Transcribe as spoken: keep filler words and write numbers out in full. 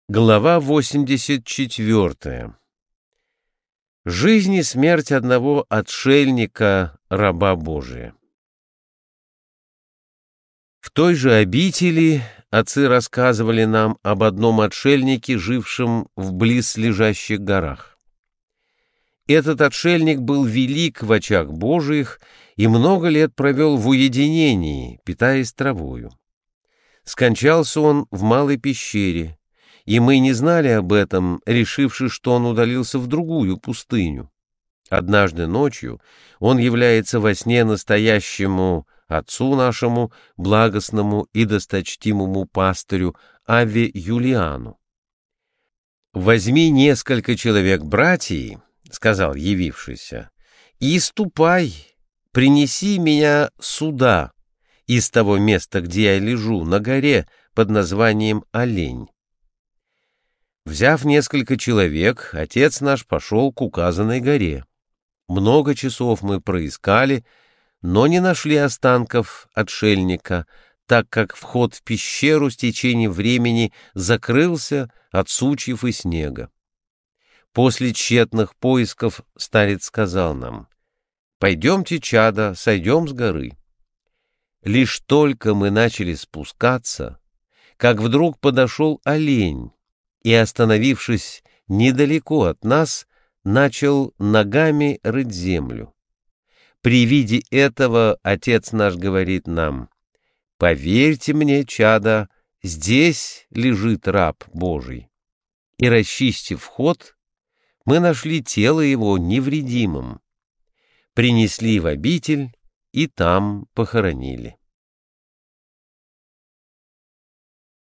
Глава восемьдесят четвёртая. Жизнь и смерть одного отшельника, раба Божия. В той же обители отцы рассказывали нам об одном отшельнике, жившем в близлежащих горах. Этот отшельник был велик в очах Божиих и много лет провел в уединении, питаясь травою. Скончался он в малой пещере, и мы не знали об этом, решивши, что он удалился в другую пустыню. Однажды ночью он является во сне настоящему отцу нашему, благостному и досточтимому пастырю Авве Юлиану. «Возьми несколько человек братьев, — сказал явившийся, — и ступай, принеси меня сюда, из того места, где я лежу, на горе под названием Олень». Взяв несколько человек, отец наш пошел к указанной горе. Много часов мы проискали, но не нашли останков отшельника, так как вход в пещеру с течением времени закрылся от сучьев и снега. После тщетных поисков старец сказал нам: «Пойдемте, чада, сойдем с горы». Лишь только мы начали спускаться, как вдруг подошел олень и, остановившись недалеко от нас, начал ногами рыть землю. При виде этого отец наш говорит нам: «Поверьте мне, чада, здесь лежит раб Божий». И, расчистив вход, мы нашли тело его невредимым, принесли в обитель и там похоронили.